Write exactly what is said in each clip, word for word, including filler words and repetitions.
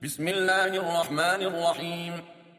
بسم الله الرحمن الرحيم.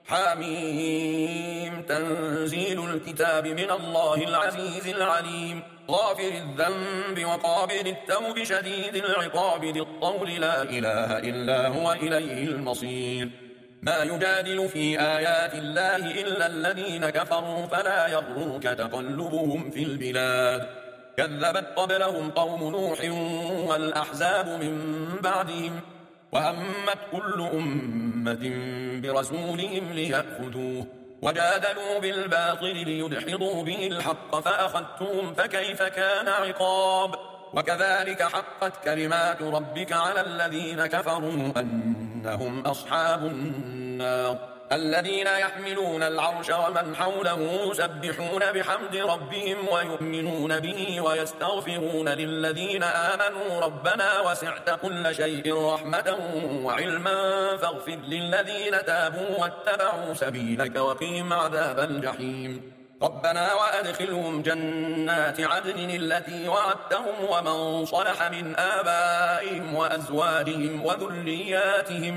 حميم. تنزيل الكتاب من الله العزيز العليم، غافر الذنب وقابل التوب شديد العقاب ذي الطول، لا إله إلا هو إليه المصير. ما يجادل في آيات الله إلا الذين كفروا فلا يغرك تقلبهم في البلاد. كذبت قبلهم قوم نوح والأحزاب من بعدهم، وهمت كل أمة برسولهم ليأخذوه، وجادلوا بالباطل ليدحضوا به الحق فأخذتهم فكيف كان عقاب. وكذلك حقت كلمات ربك على الذين كفروا أنهم أصحاب النار. الذين يحملون العرش ومن حوله يسبحون بحمد ربهم ويؤمنون به ويستغفرون للذين آمنوا ربنا وسعت كل شيء رحمة وعلما فاغفر للذين تابوا واتبعوا سبيلك وقهم عذاب الجحيم. ربنا وأدخلهم جنات عدن التي وعدتهم ومن صلح من آبائهم وأزواجهم وذرياتهم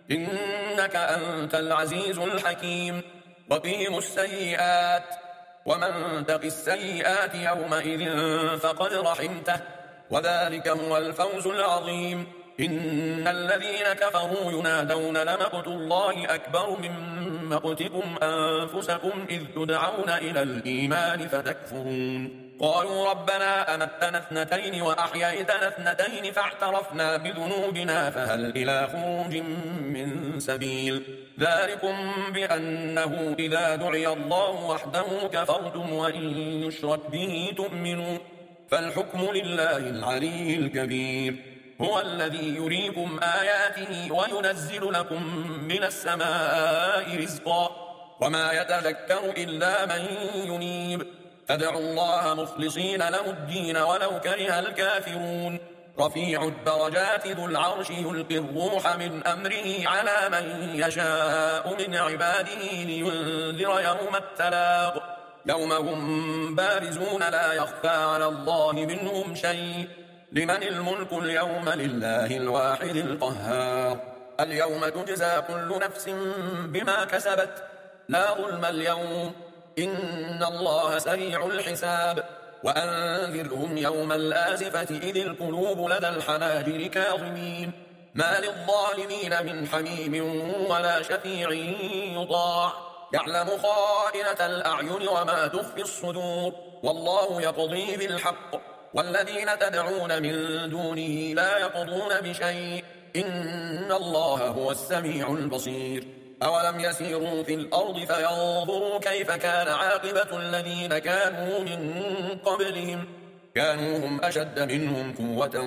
إنك أنت العزيز الحكيم. وقهم السيئات ومن تق السيئات يومئذ فقد رحمته وذلك هو الفوز العظيم. إن الذين كفروا ينادون لمقت الله أكبر من مقتكم أنفسكم إذ تدعون إلى الإيمان فتكفرون. قالوا ربنا أمتنا اثنتين وأحييتنا اثنتين فاعترفنا بذنوبنا فهل إلى خروج من سبيل. ذلكم بأنه إذا دعي الله وحده كفرتم وإن يشرك به تؤمنوا فالحكم لله العلي الكبير. هو الذي يريكم آياته وينزل لكم من السماء رزقا وما يتذكر إلا من ينيب. فادعوا الله مخلصين له الدين ولو كره الكافرون. رفيع الدرجات ذو العرش يلقي الروح من أمره على من يشاء من عباده لينذر يوم التلاق يوم هم بارزون لا يخفى على الله منهم شيء. لمن الملك اليوم لله الواحد القهار. اليوم تجزى كل نفس بما كسبت لا ظلم اليوم إن الله سريع الحساب. وأنذرهم يوم الآزفة إذ القلوب لدى الحناجر كاظمين ما للظالمين من حميم ولا شفيع يطاع يعلم خائنة الأعين وما تخفي الصدور والله يقضي بالحق والذين تدعون من دونه لا يقضون بشيء إن الله هو السميع البصير. أولم يسيروا في الأرض فينظروا كيف كان عاقبة الذين كانوا من قبلهم كانوا هم أشد منهم قوة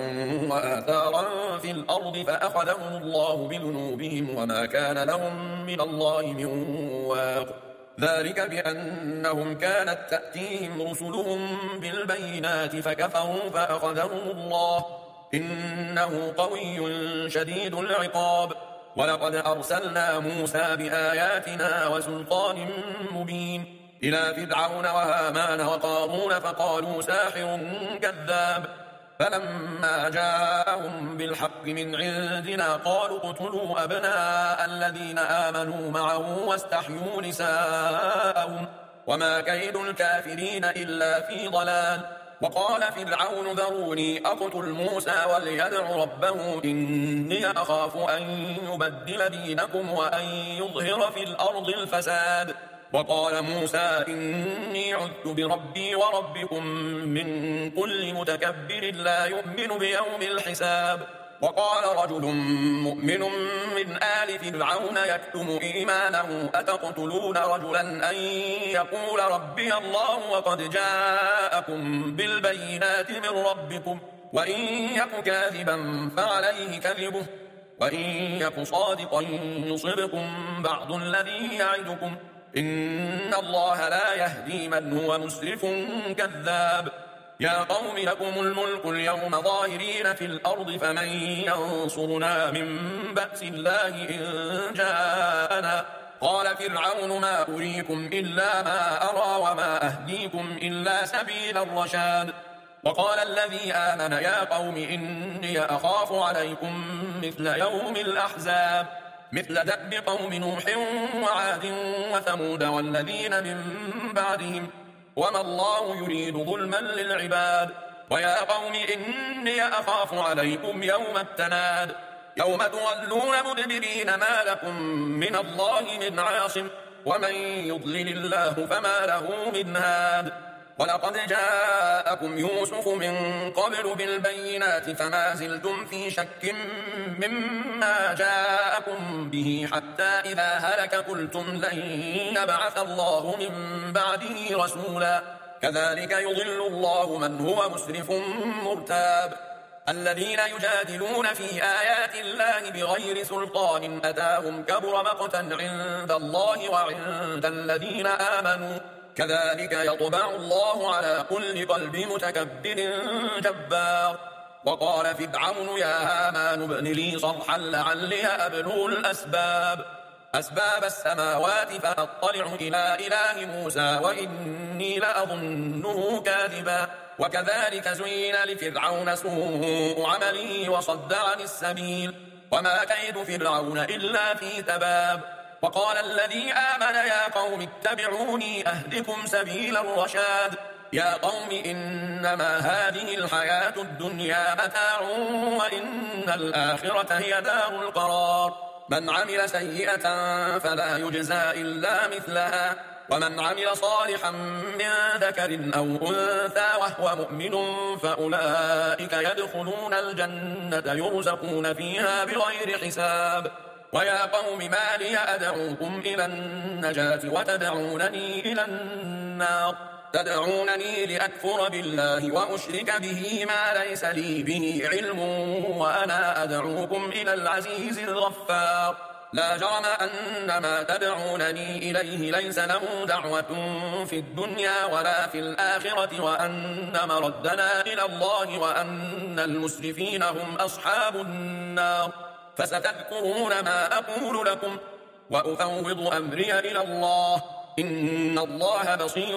وآثارا في الأرض فأخذهم الله بذنوبهم وما كان لهم من الله من واق. ذلك بأنهم كانت تأتيهم رسلهم بالبينات فكفروا فأخذهم الله إنه قوي شديد العقاب. ولقد أرسلنا موسى بآياتنا وسلطان مبين إلى فرعون وهامان وقارون فقالوا ساحر كذاب. فلما جاءهم بالحق من عندنا قالوا اقتلوا أبناء الذين آمنوا معه واستحيوا نساءهم وما كيد الكافرين إلا في ضلال. وقال فرعون ذروني أقتل موسى وليدع ربه إني أخاف أن يبدل دينكم وأن يظهر في الأرض الفساد. وقال موسى إني عذت بربي وربكم من كل متكبر لا يؤمن بيوم الحساب. وقال رجل مؤمن من آل فرعون يكتم إيمانه أتقتلون رجلا أن يقول ربي الله وقد جاءكم بالبينات من ربكم وإن يك كاذبا فعليه كذبه وإن يك صادقا يصبكم بعض الذي يعدكم إن الله لا يهدي من هو مسرف كذاب. يا قوم لكم الملك اليوم ظاهرين في الأرض فمن ينصرنا من بأس الله إن جاءنا. قال فرعون ما أريكم إلا ما أرى وما أهديكم إلا سبيل الرشاد. وقال الذي آمن يا قوم إني أخاف عليكم مثل يوم الأحزاب مثل دأب قوم نوح وعاد وثمود والذين من بعدهم وما الله يريد ظلما للعباد ويا قوم إني أخاف عليكم يوم التناد يوم تولون مدبرين ما لكم من الله من عاصم ومن يضلل الله فما له من هاد ولقد جاءكم يوسف من قبل بالبينات فما زلتم في شك مما جاءكم به حتى إذا هلك قلتم لن يبعث الله من بعده رسولا كذلك يضل الله من هو مسرف مرتاب الذين يجادلون في آيات الله بغير سلطان أتاهم كبر مقتا عند الله وعند الذين آمنوا كذلك يطبع الله على كل قلب متكبر جبار وقال فرعون يا هامان ابن لي صرحا لعلي أبلغ الأسباب أسباب السماوات فأطلع إلى إله موسى وإني لأظنه كاذبا وكذلك زين لفرعون سوء عمله وصد عن السبيل وما كيد فرعون إلا في تباب وقال الذي آمن يا قوم اتبعوني أهدكم سبيل الرشاد يا قوم إنما هذه الحياة الدنيا متاع وإن الآخرة هي دار القرار من عمل سيئة فلا يجزى إلا مثلها ومن عمل صالحا من ذكر أو أنثى وهو مؤمن فأولئك يدخلون الجنة يرزقون فيها بغير حساب ويا قوم ما لي أدعوكم إلى النجاة وتدعونني إلى النار تدعونني لأكفر بالله وأشرك به ما ليس لي به علم وأنا أدعوكم إلى العزيز الغفار لا جرم أن ما تدعونني إليه ليس له دعوة في الدنيا ولا في الآخرة وأن مردنا إلى الله وأن المسرفين هم أصحاب النار فستذكرون ما أقول لكم وأفوض أمري إلى الله إن الله بصير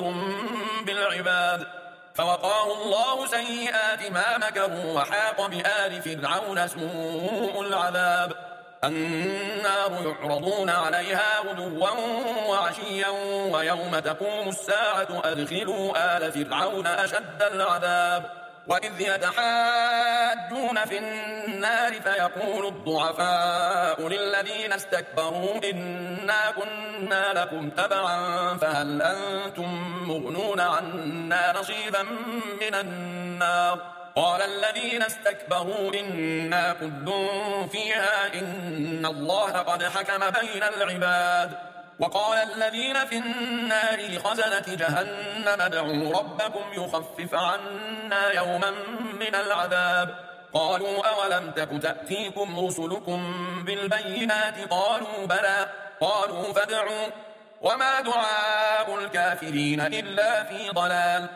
بالعباد فوقاه الله سيئات ما مكروا وحاق بآل فرعون سوء العذاب النار يعرضون عليها غدوا وعشيا ويوم تقوم الساعة أدخلوا آل فرعون أشد العذاب وإذ يتحاجون في النار فيقول الضعفاء للذين استكبروا إنا كنا لكم تبعا فهل أنتم مغنون عنا نصيبا من النار قال الذين استكبروا إنا كل فيها إن الله قد حكم بين العباد وقال الذين في النار لخزنة جهنم ادعوا ربكم يخفف عنا يوما من العذاب قالوا أولم تك تأتيكم رسلكم بالبينات قالوا بلى قالوا فادعوا وما دعاء الكافرين إلا في ضلال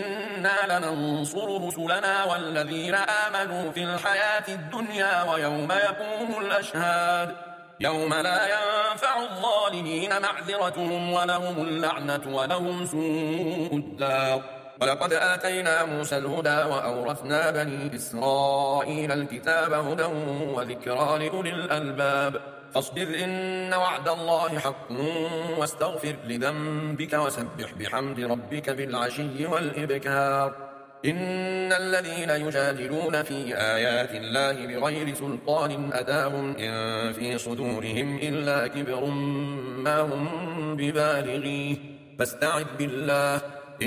إنا لننصر رسلنا والذين آمنوا في الحياة الدنيا ويوم يقوم الأشهاد يوم لا ينفع الظالمين معذرتهم ولهم اللعنة ولهم سوء الدار ولقد آتينا موسى الهدى وأورثنا بني إسرائيل الكتاب هدى وذكرى لأولي الألباب فاصبر إن وعد الله حق واستغفر لذنبك وسبح بحمد ربك بالعشي والإبكار إن الذين يجادلون في آيات الله بغير سلطان أتاهم إن في صدورهم إلا كبر ما هم ببالغيه فاستعذ بالله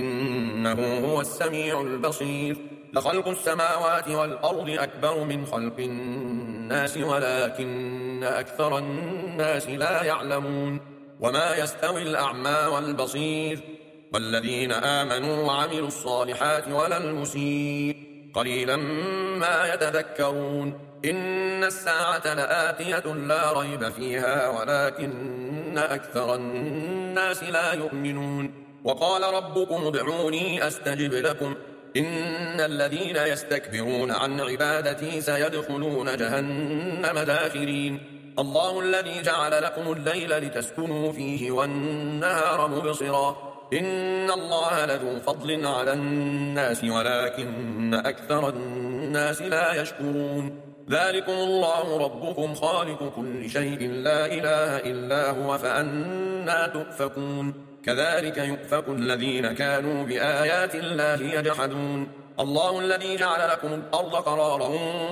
إنه هو السميع البصير لخلق السماوات والأرض أكبر من خلق الناس ولكن أكثر الناس لا يعلمون وما يستوي الأعمى والبصير والذين آمنوا وعملوا الصالحات ولا المسيء قليلا ما يتذكرون إن الساعة لآتية لا ريب فيها ولكن أكثر الناس لا يؤمنون وقال ربكم ادعوني أستجب لكم إن الذين يستكبرون عن عبادتي سيدخلون جهنم داخرين الله الذي جعل لكم الليل لتسكنوا فيه والنهار مبصرا إن الله لذو فضل على الناس ولكن أكثر الناس لا يشكرون ذلكم الله ربكم خالق كل شيء لا إله إلا هو فأنا تؤفكون كذلك يؤفك الذين كانوا بآيات الله يجحدون الله الذي جعل لكم الأرض قرارا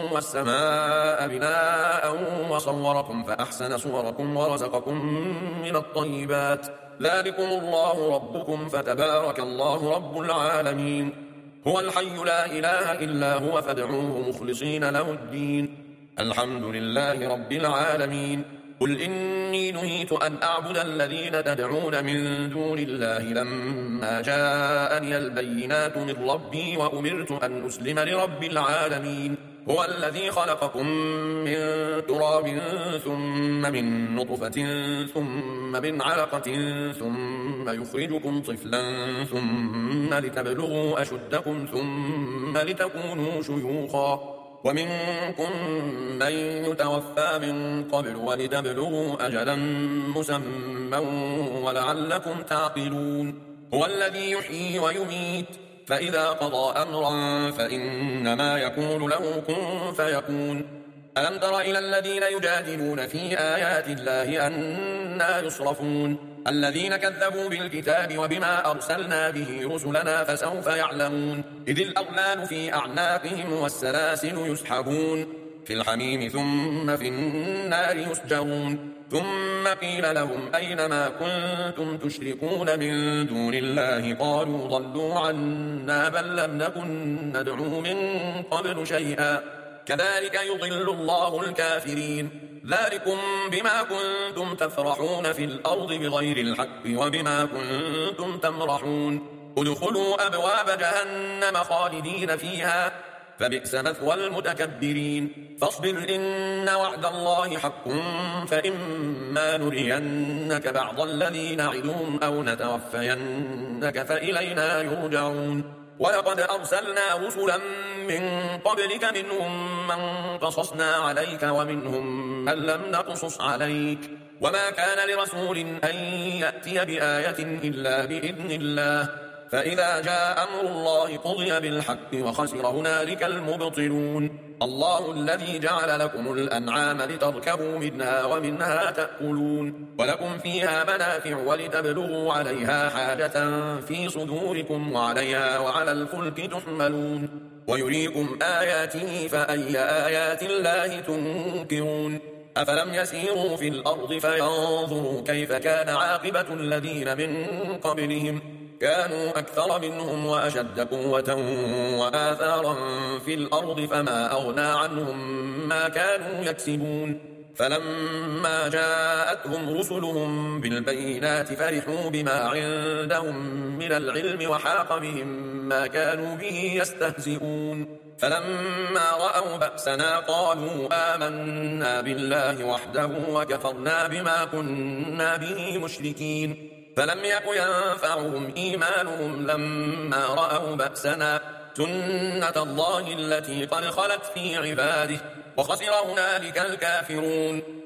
والسماء بناء وصوركم فأحسن صوركم ورزقكم من الطيبات ذلكم الله ربكم فتبارك الله رب العالمين هو الحي لا إله إلا هو فادعوه مخلصين له الدين الحمد لله رب العالمين قل إني نهيت أن أعبد الذين تدعون من دون الله لما جاءني البينات من ربي وأمرت أن أسلم لرب العالمين هو الذي خلقكم من تراب ثم من نطفة ثم من علقة ثم يخرجكم طفلا ثم لتبلغوا أشدكم ثم لتكونوا شيوخا ومنكم من يتوفى من قبل ولتبلغوا أجلا مسمى ولعلكم تعقلون هو الذي يحيي ويميت فإذا قضى أمرا فإنما يقول له كن فيكون ألم تر إلى الذين يجادلون في آيات الله أنى يصرفون الذين كذبوا بالكتاب وبما أرسلنا به رسلنا فسوف يعلمون إذ الأغلال في أعناقهم والسلاسل يسحبون في الحميم ثم في النار يسجرون ثم قيل لهم أين ما كنتم تشركون من دون الله قالوا ضلوا عنا بل لم نكن ندعو من قبل شيئا كذلك يضل الله الكافرين ذلكم بما كنتم تفرحون في الأرض بغير الحق وبما كنتم تمرحون ادخلوا أبواب جهنم خالدين فيها فبئس مثوى المتكبرين فاصبر إن وعد الله حق فإما نرينك بعض الذي نعدهم أو نتوفينك فإلينا يرجعون ولقد أرسلنا رسلا من قبلك منهم من قصصنا عليك ومنهم من لم نقصص عليك وما كان لرسول أن يأتي بآية إلا بإذن الله فإذا جاء أمر الله قضي بالحق وخسر هنالك المبطلون الله الذي جعل لكم الأنعام لتركبوا منها ومنها تأكلون ولكم فيها منافع ولتبلغوا عليها حاجة في صدوركم وعليها وعلى الفلك تحملون ويريكم آياته فأي آيات الله تنكرون أفلم يسيروا في الأرض فينظروا كيف كان عاقبة الذين من قبلهم كانوا أكثر منهم وأشد قوة وآثارا في الأرض فما أغنى عنهم ما كانوا يكسبون فلما جاءتهم رسلهم بالبينات فرحوا بما عندهم من العلم وحاق بهم ما كانوا به يستهزئون فلما رأوا بأسنا قالوا آمنا بالله وحده وكفرنا بما كنا به مشركين فلم يك ينفعهم إيمانهم لما رأوا بأسنا سنة الله التي قد خلت في عباده وخسر هنالك الكافرون